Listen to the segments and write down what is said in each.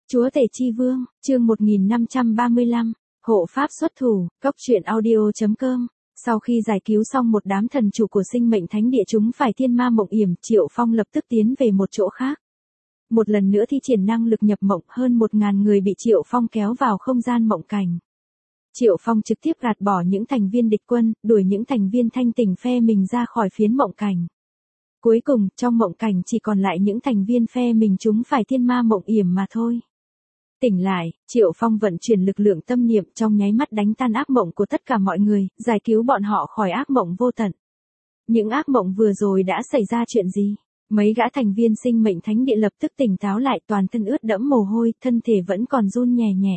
Chúa Tể Chi Vương, chương 1535, hộ pháp xuất thủ, cốc truyện audio.com. Sau khi giải cứu xong một đám thần chủ của sinh mệnh thánh địa chúng phải thiên ma mộng yểm, Triệu Phong lập tức tiến về một chỗ khác. Một lần nữa thi triển năng lực nhập mộng, hơn 1000 người bị Triệu Phong kéo vào không gian mộng cảnh. Triệu Phong trực tiếp gạt bỏ những thành viên địch quân, đuổi những thành viên thanh tỉnh phe mình ra khỏi phiến mộng cảnh. Cuối cùng, trong mộng cảnh chỉ còn lại những thành viên phe mình chúng phải thiên ma mộng yểm mà thôi. Tỉnh lại, Triệu Phong vận chuyển lực lượng tâm niệm trong nháy mắt đánh tan ác mộng của tất cả mọi người, giải cứu bọn họ khỏi ác mộng vô tận. Những ác mộng vừa rồi đã xảy ra chuyện gì? Mấy gã thành viên sinh mệnh thánh địa lập tức tỉnh táo lại, toàn thân ướt đẫm mồ hôi, thân thể vẫn còn run nhẹ nhẹ.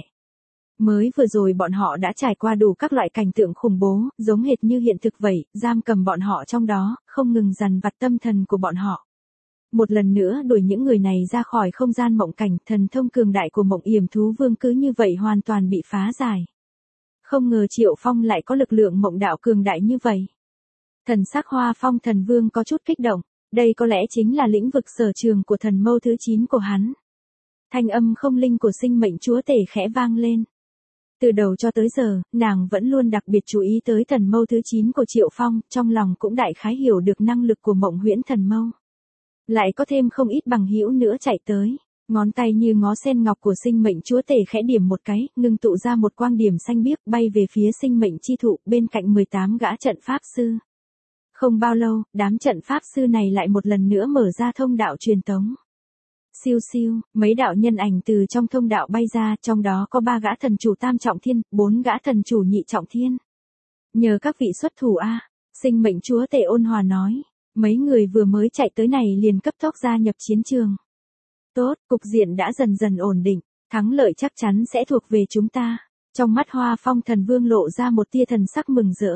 Mới vừa rồi bọn họ đã trải qua đủ các loại cảnh tượng khủng bố, giống hệt như hiện thực vậy, giam cầm bọn họ trong đó, không ngừng dằn vặt tâm thần của bọn họ. Một lần nữa đuổi những người này ra khỏi không gian mộng cảnh, thần thông cường đại của mộng yểm thú vương cứ như vậy hoàn toàn bị phá giải. Không ngờ Triệu Phong lại có lực lượng mộng đạo cường đại như vậy. Thần sắc Hoa Phong thần vương có chút kích động, đây có lẽ chính là lĩnh vực sở trường của thần mâu thứ 9 của hắn. Thanh âm không linh của sinh mệnh chúa tể khẽ vang lên. Từ đầu cho tới giờ, nàng vẫn luôn đặc biệt chú ý tới thần mâu thứ 9 của Triệu Phong, trong lòng cũng đại khái hiểu được năng lực của mộng huyễn thần mâu. Lại có thêm không ít bằng hữu nữa chạy tới, ngón tay như ngó sen ngọc của sinh mệnh chúa tể khẽ điểm một cái, ngưng tụ ra một quang điểm xanh biếc bay về phía sinh mệnh chi thụ bên cạnh 18 gã trận pháp sư. Không bao lâu, đám trận pháp sư này lại một lần nữa mở ra thông đạo truyền tống. Siêu siêu, mấy đạo nhân ảnh từ trong thông đạo bay ra, trong đó có 3 gã thần chủ tam trọng thiên, 4 gã thần chủ nhị trọng thiên. Nhờ các vị xuất thủ a, sinh mệnh chúa tể ôn hòa nói. Mấy người vừa mới chạy tới này liền cấp tốc gia nhập chiến trường. Tốt, cục diện đã dần dần ổn định, thắng lợi chắc chắn sẽ thuộc về chúng ta. Trong mắt Hoa Phong thần vương lộ ra một tia thần sắc mừng rỡ.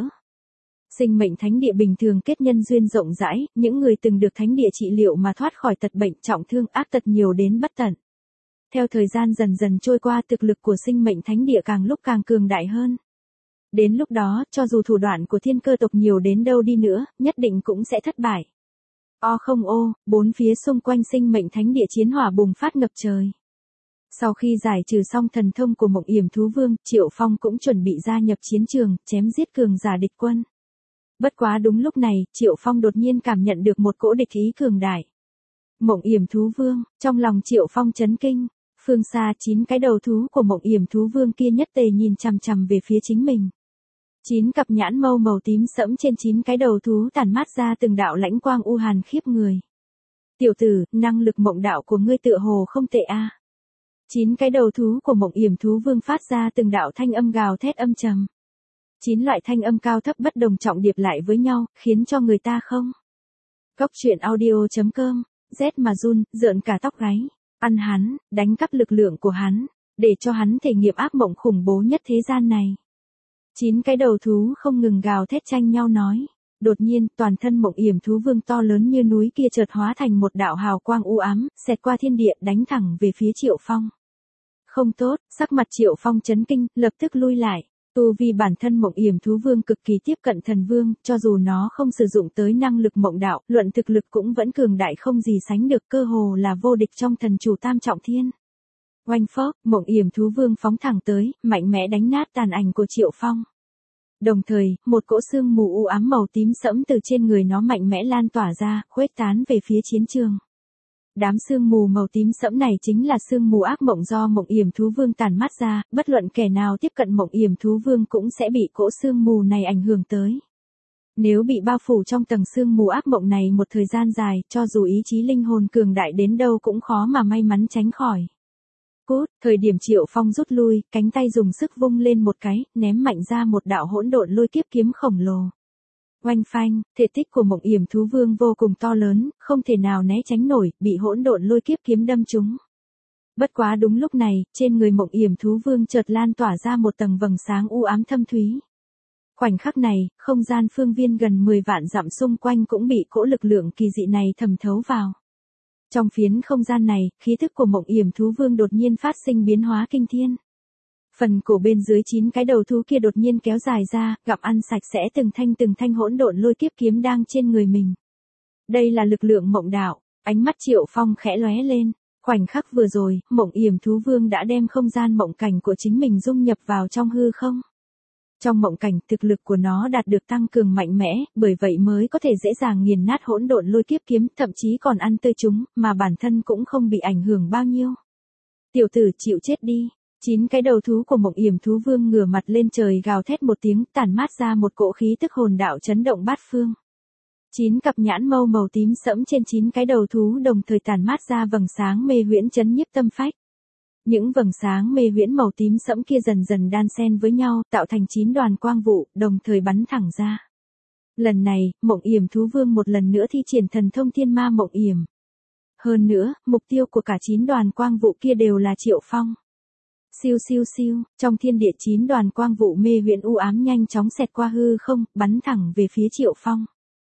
Sinh mệnh thánh địa bình thường kết nhân duyên rộng rãi, những người từng được thánh địa trị liệu mà thoát khỏi tật bệnh trọng thương ác tật nhiều đến bất tận. Theo thời gian dần dần trôi qua, thực lực của sinh mệnh thánh địa càng lúc càng cường đại hơn. Đến lúc đó, cho dù thủ đoạn của thiên cơ tộc nhiều đến đâu đi nữa, nhất định cũng sẽ thất bại. Bốn phía xung quanh sinh mệnh thánh địa chiến hỏa bùng phát ngập trời. Sau khi giải trừ xong thần thông của mộng yểm thú vương, Triệu Phong cũng chuẩn bị gia nhập chiến trường, chém giết cường giả địch quân. Bất quá đúng lúc này, Triệu Phong đột nhiên cảm nhận được một cỗ địch ý cường đại. Mộng yểm thú vương, trong lòng Triệu Phong chấn kinh. Phương xa 9 cái đầu thú của mộng yểm thú vương kia nhất tề nhìn chằm chằm về phía chính mình. 9 cặp nhãn mâu màu tím sẫm trên 9 cái đầu thú tản mát ra từng đạo lãnh quang u hàn khiếp người. Tiểu tử, năng lực mộng đạo của ngươi tựa hồ không tệ a. 9 cái đầu thú của mộng yểm thú vương phát ra từng đạo thanh âm gào thét âm trầm. 9 loại thanh âm cao thấp bất đồng trọng điệp lại với nhau, khiến cho người ta không. Cốc truyện audio.com, rét mà run, rợn cả tóc gáy. Ăn hắn, đánh cắp lực lượng của hắn, để cho hắn thể nghiệm ác mộng khủng bố nhất thế gian này. 9 cái đầu thú không ngừng gào thét tranh nhau nói. Đột nhiên, toàn thân mộng yểm thú vương to lớn như núi kia chợt hóa thành một đạo hào quang u ám, xẹt qua thiên địa đánh thẳng về phía Triệu Phong. Không tốt, sắc mặt Triệu Phong chấn kinh, lập tức lui lại. Tu vi bản thân mộng yểm thú vương cực kỳ tiếp cận thần vương, cho dù nó không sử dụng tới năng lực mộng đạo, luận thực lực cũng vẫn cường đại không gì sánh được, cơ hồ là vô địch trong thần chủ tam trọng thiên. Oanh phốc, mộng yểm thú vương phóng thẳng tới, mạnh mẽ đánh nát tàn ảnh của Triệu Phong. Đồng thời, một cỗ sương mù u ám màu tím sẫm từ trên người nó mạnh mẽ lan tỏa ra, khuếch tán về phía chiến trường. Đám sương mù màu tím sẫm này chính là sương mù ác mộng do mộng yểm thú vương tản mát ra, bất luận kẻ nào tiếp cận mộng yểm thú vương cũng sẽ bị cỗ sương mù này ảnh hưởng tới. Nếu bị bao phủ trong tầng sương mù ác mộng này một thời gian dài, cho dù ý chí linh hồn cường đại đến đâu cũng khó mà may mắn tránh khỏi. Cút, thời điểm Triệu Phong rút lui, cánh tay dùng sức vung lên một cái, ném mạnh ra một đạo hỗn độn lôi kiếp kiếm khổng lồ. Oanh phanh, thể tích của mộng yểm thú vương vô cùng to lớn, không thể nào né tránh nổi, bị hỗn độn lôi kiếp kiếm đâm trúng. Bất quá đúng lúc này, trên người mộng yểm thú vương chợt lan tỏa ra một tầng vầng sáng u ám thâm thúy. Khoảnh khắc này, không gian phương viên gần 10 vạn dặm xung quanh cũng bị cỗ lực lượng kỳ dị này thẩm thấu vào. Trong phiến không gian này, khí thức của mộng yểm thú vương đột nhiên phát sinh biến hóa kinh thiên. Phần cổ bên dưới 9 cái đầu thú kia đột nhiên kéo dài ra, gặm ăn sạch sẽ từng thanh hỗn độn lôi kiếp kiếm đang trên người mình. Đây là lực lượng mộng đạo, ánh mắt Triệu Phong khẽ lóe lên, Khoảnh khắc vừa rồi, Mộng Yểm Thú Vương đã đem không gian mộng cảnh của chính mình dung nhập vào trong hư không. Trong mộng cảnh, thực lực của nó đạt được tăng cường mạnh mẽ, bởi vậy mới có thể dễ dàng nghiền nát hỗn độn lôi kiếp kiếm, thậm chí còn ăn tươi chúng, mà bản thân cũng không bị ảnh hưởng bao nhiêu. Tiểu tử chịu chết đi. 9 cái đầu thú của Mộng Yểm Thú Vương ngửa mặt lên trời gào thét một tiếng, tản mát ra một cỗ khí tức hồn đạo chấn động bát phương. 9 cặp nhãn mâu màu tím sẫm trên 9 cái đầu thú đồng thời tản mát ra vầng sáng mê huyễn chấn nhiếp tâm phách. Những vầng sáng mê huyễn màu tím sẫm kia dần dần đan xen với nhau, tạo thành 9 đoàn quang vụ, đồng thời bắn thẳng ra. Lần này, Mộng Yểm Thú Vương một lần nữa thi triển thần thông Thiên Ma Mộng Yểm. Hơn nữa, mục tiêu của cả 9 đoàn quang vụ kia đều là Triệu Phong. Siêu siêu siêu, trong thiên địa 9 đoàn quang vụ mê huyễn u ám nhanh chóng xẹt qua hư không, bắn thẳng về phía Triệu Phong.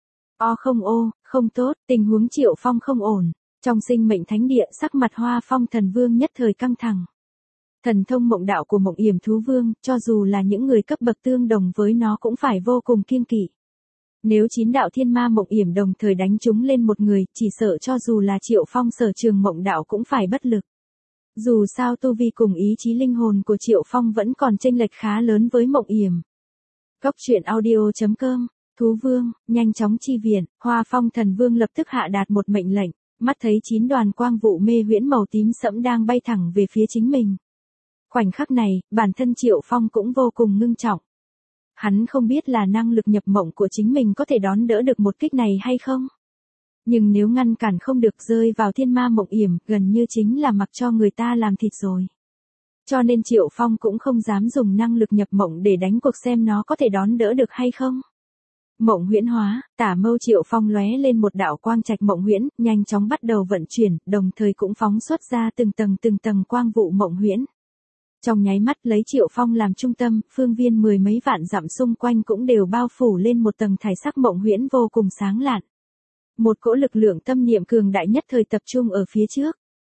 Không tốt, tình huống Triệu Phong không ổn. Trong sinh mệnh thánh địa, sắc mặt Hoa Phong Thần Vương nhất thời căng thẳng. Thần thông mộng đạo của Mộng Yểm Thú Vương, cho dù là những người cấp bậc tương đồng với nó cũng phải vô cùng kiêng kỵ. Nếu 9 đạo Thiên Ma Mộng Yểm đồng thời đánh chúng lên một người, chỉ sợ cho dù là Triệu Phong sở trường mộng đạo cũng phải bất lực. Dù sao tu vi cùng ý chí linh hồn của Triệu Phong vẫn còn chênh lệch khá lớn với Mộng Yểm. Cốc truyện audio.com, Thú Vương, nhanh chóng chi viện, Hoa Phong Thần Vương lập tức hạ đạt một mệnh lệnh, mắt thấy 9 đoàn quang vụ mê huyễn màu tím sẫm đang bay thẳng về phía chính mình. Khoảnh khắc này, bản thân Triệu Phong cũng vô cùng ngưng trọng. Hắn không biết là năng lực nhập mộng của chính mình có thể đón đỡ được một kích này hay không. Nhưng nếu ngăn cản không được rơi vào Thiên Ma Mộng Yểm, gần như chính là mặc cho người ta làm thịt rồi. Cho nên Triệu Phong cũng không dám dùng năng lực nhập mộng để đánh cuộc xem nó có thể đón đỡ được hay không. Mộng huyễn hóa, tả mâu Triệu Phong lóe lên một đạo quang trạch mộng huyễn, nhanh chóng bắt đầu vận chuyển, đồng thời cũng phóng xuất ra từng tầng quang vụ mộng huyễn. Trong nháy mắt lấy Triệu Phong làm trung tâm, phương viên 10 mấy vạn dặm xung quanh cũng đều bao phủ lên một tầng thải sắc mộng huyễn vô cùng sáng lạn. Một cỗ lực lượng tâm niệm cường đại nhất thời tập trung ở phía trước.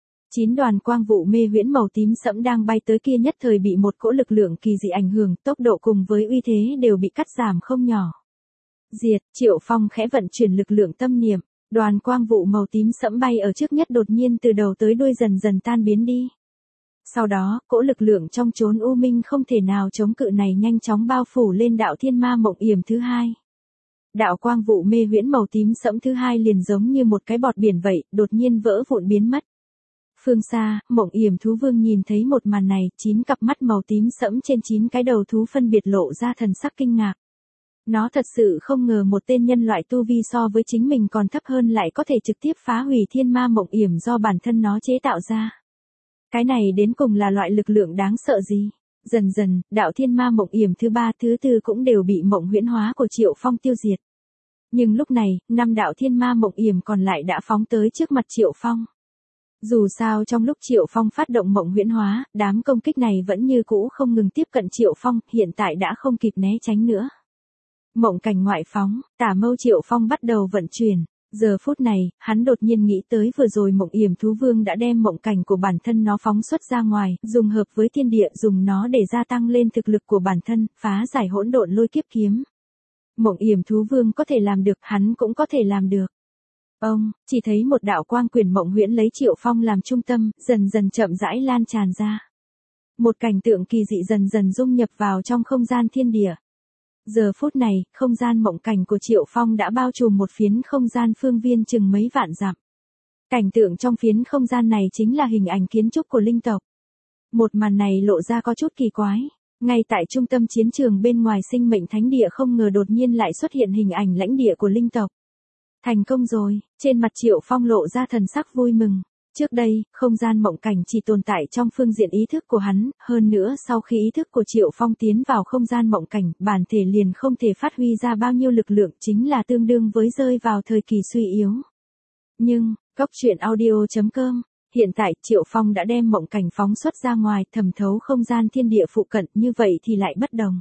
9 đoàn quang vụ mê huyễn màu tím sẫm đang bay tới kia nhất thời bị một cỗ lực lượng kỳ dị ảnh hưởng, tốc độ cùng với uy thế đều bị cắt giảm không nhỏ. Diệt, Triệu Phong khẽ vận chuyển lực lượng tâm niệm, đoàn quang vụ màu tím sẫm bay ở trước nhất đột nhiên từ đầu tới đuôi dần dần tan biến đi. Sau đó, cỗ lực lượng trong chốn u minh không thể nào chống cự này nhanh chóng bao phủ lên đạo Thiên Ma Mộng Yểm thứ hai. Đạo quang vụ mê huyễn màu tím sẫm thứ hai liền giống như một cái bọt biển vậy, đột nhiên vỡ vụn biến mất. Phương xa, Mộng Yểm Thú Vương nhìn thấy một màn này, 9 cặp mắt màu tím sẫm trên 9 cái đầu thú phân biệt lộ ra thần sắc kinh ngạc. Nó thật sự không ngờ một tên nhân loại tu vi so với chính mình còn thấp hơn lại có thể trực tiếp phá hủy Thiên Ma Mộng Yểm do bản thân nó chế tạo ra. Cái này đến cùng là loại lực lượng đáng sợ gì? Dần dần, đạo Thiên Ma Mộng Yểm thứ 3 thứ 4 cũng đều bị mộng huyễn hóa của Triệu Phong tiêu diệt. Nhưng lúc này, 5 đạo Thiên Ma Mộng Yểm còn lại đã phóng tới trước mặt Triệu Phong. Dù sao trong lúc Triệu Phong phát động mộng huyễn hóa, đám công kích này vẫn như cũ không ngừng tiếp cận Triệu Phong, hiện tại đã không kịp né tránh nữa. Mộng cảnh ngoại phóng, tả mâu Triệu Phong bắt đầu vận chuyển. Giờ phút này, hắn đột nhiên nghĩ tới vừa rồi Mộng Yểm Thú Vương đã đem mộng cảnh của bản thân nó phóng xuất ra ngoài, dùng hợp với thiên địa, dùng nó để gia tăng lên thực lực của bản thân, phá giải hỗn độn lôi kiếp kiếm. Mộng Yểm Thú Vương có thể làm được, hắn cũng có thể làm được. Chỉ thấy một đạo quang quyền mộng huyễn lấy Triệu Phong làm trung tâm, dần dần chậm rãi lan tràn ra. Một cảnh tượng kỳ dị dần dần dung nhập vào trong không gian thiên địa. Giờ phút này, không gian mộng cảnh của Triệu Phong đã bao trùm một phiến không gian phương viên chừng mấy vạn dặm. Cảnh tượng trong phiến không gian này chính là hình ảnh kiến trúc của linh tộc. Một màn này lộ ra có chút kỳ quái. Ngay tại trung tâm chiến trường bên ngoài sinh mệnh thánh địa không ngờ đột nhiên lại xuất hiện hình ảnh lãnh địa của linh tộc. Thành công rồi, trên mặt Triệu Phong lộ ra thần sắc vui mừng. Trước đây, không gian mộng cảnh chỉ tồn tại trong phương diện ý thức của hắn, hơn nữa sau khi ý thức của Triệu Phong tiến vào không gian mộng cảnh, bản thể liền không thể phát huy ra bao nhiêu lực lượng, chính là tương đương với rơi vào thời kỳ suy yếu. Nhưng, cốc truyện audio.com, hiện tại Triệu Phong đã đem mộng cảnh phóng xuất ra ngoài, thẩm thấu không gian thiên địa phụ cận, như vậy thì lại bất đồng.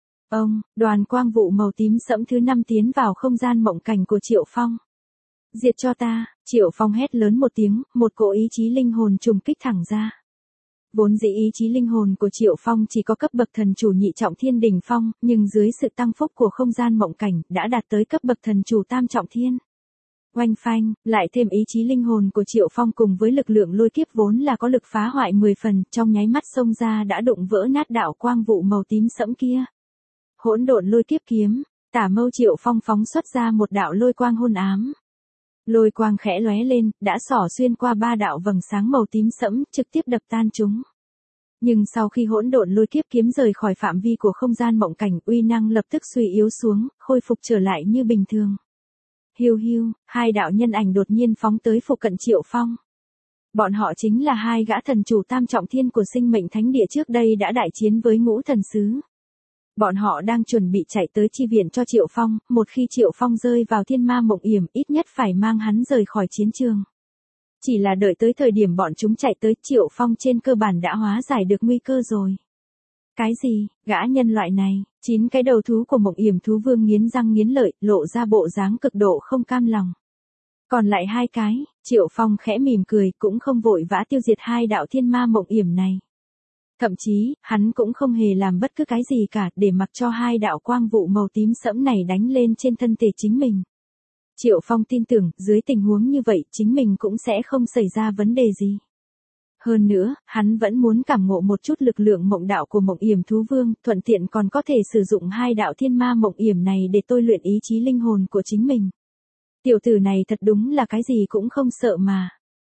Đoàn quang vụ màu tím sẫm thứ 5 tiến vào không gian mộng cảnh của Triệu Phong. Diệt cho ta, Triệu Phong hét lớn một tiếng, một cỗ ý chí linh hồn trùng kích thẳng ra. Vốn dĩ ý chí linh hồn của Triệu Phong chỉ có cấp bậc thần chủ nhị trọng thiên đỉnh phong, nhưng dưới sự tăng phúc của không gian mộng cảnh, đã đạt tới cấp bậc thần chủ tam trọng thiên. Oanh phanh, lại thêm ý chí linh hồn của Triệu Phong cùng với lực lượng lôi kiếp vốn là có lực phá hoại 10 phần, trong nháy mắt xông ra đã đụng vỡ nát đạo quang vụ màu tím sẫm kia. Hỗn độn lôi kiếp kiếm, tả mâu Triệu Phong phóng xuất ra một đạo lôi quang hôn ám. Lôi quang khẽ lóe lên, đã xỏ xuyên qua 3 đạo vầng sáng màu tím sẫm, trực tiếp đập tan chúng. Nhưng sau khi hỗn độn lôi kiếp kiếm rời khỏi phạm vi của không gian mộng cảnh, uy năng lập tức suy yếu xuống, khôi phục trở lại như bình thường. Hiu hiu, 2 đạo nhân ảnh đột nhiên phóng tới phụ cận Triệu Phong. Bọn họ chính là 2 gã thần chủ tam trọng thiên của sinh mệnh thánh địa trước đây đã đại chiến với ngũ thần sứ. Bọn họ đang chuẩn bị chạy tới chi viện cho Triệu Phong, một khi Triệu Phong rơi vào thiên ma mộng yểm ít nhất phải mang hắn rời khỏi chiến trường. Chỉ là đợi tới thời điểm bọn chúng chạy tới, Triệu Phong trên cơ bản đã hóa giải được nguy cơ rồi. Cái gì, gã nhân loại này, 9 cái đầu thú của mộng yểm thú vương nghiến răng nghiến lợi, lộ ra bộ dáng cực độ không cam lòng. Còn lại 2 cái, Triệu Phong khẽ mỉm cười cũng không vội vã tiêu diệt 2 đạo thiên ma mộng yểm này. Thậm chí, hắn cũng không hề làm bất cứ cái gì cả để mặc cho 2 đạo quang vụ màu tím sẫm này đánh lên trên thân thể chính mình. Triệu Phong tin tưởng, dưới tình huống như vậy, chính mình cũng sẽ không xảy ra vấn đề gì. Hơn nữa, hắn vẫn muốn cảm ngộ một chút lực lượng mộng đạo của mộng yểm thú vương, thuận tiện còn có thể sử dụng 2 đạo thiên ma mộng yểm này để tôi luyện ý chí linh hồn của chính mình. Tiểu tử này thật đúng là cái gì cũng không sợ mà.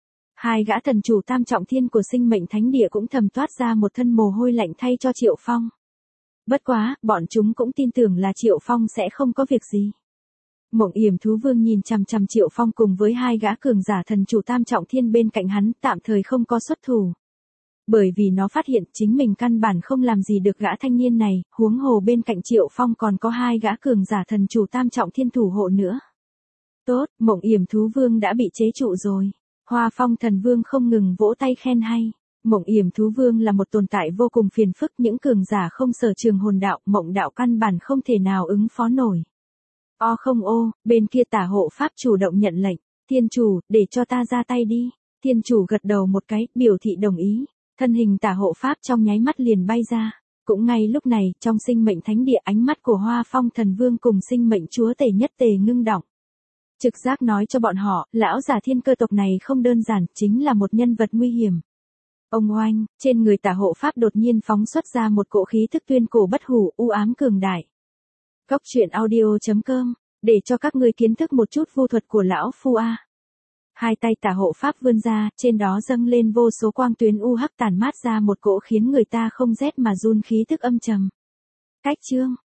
2 gã thần chủ tam trọng thiên của sinh mệnh thánh địa cũng thầm toát ra một thân mồ hôi lạnh thay cho Triệu Phong. Bất quá, bọn chúng cũng tin tưởng là Triệu Phong sẽ không có việc gì. Mộng yểm thú vương nhìn chằm chằm Triệu Phong cùng với 2 gã cường giả thần chủ tam trọng thiên bên cạnh hắn, tạm thời không có xuất thủ. Bởi vì nó phát hiện chính mình căn bản không làm gì được gã thanh niên này, huống hồ bên cạnh Triệu Phong còn có 2 gã cường giả thần chủ tam trọng thiên thủ hộ nữa. Tốt, mộng yểm thú vương đã bị chế trụ rồi. Hoa Phong thần vương không ngừng vỗ tay khen hay. Mộng yểm thú vương là một tồn tại vô cùng phiền phức, những cường giả không sở trường hồn đạo, mộng đạo căn bản không thể nào ứng phó nổi. O không ô, bên kia tả hộ pháp chủ động nhận lệnh, thiên chủ, để cho ta ra tay đi. Thiên chủ gật đầu một cái, biểu thị đồng ý. Thân hình tả hộ pháp trong nháy mắt liền bay ra. Cũng ngay lúc này, trong sinh mệnh thánh địa, ánh mắt của Hoa Phong thần vương cùng sinh mệnh chúa tể nhất tề ngưng đọng. Trực giác nói cho bọn họ, lão già thiên cơ tộc này không đơn giản, chính là một nhân vật nguy hiểm. Ông oanh, trên người tả hộ pháp đột nhiên phóng xuất ra một cỗ khí thức tuyên cổ bất hủ, u ám cường đại. Góc truyện audio.com, để cho các ngươi kiến thức một chút vu thuật của lão phu a. 2 tay tả hộ pháp vươn ra, trên đó dâng lên vô số quang tuyến u hắc tản mát ra một cỗ khiến người ta không rét mà run khí thức âm trầm. Cách chương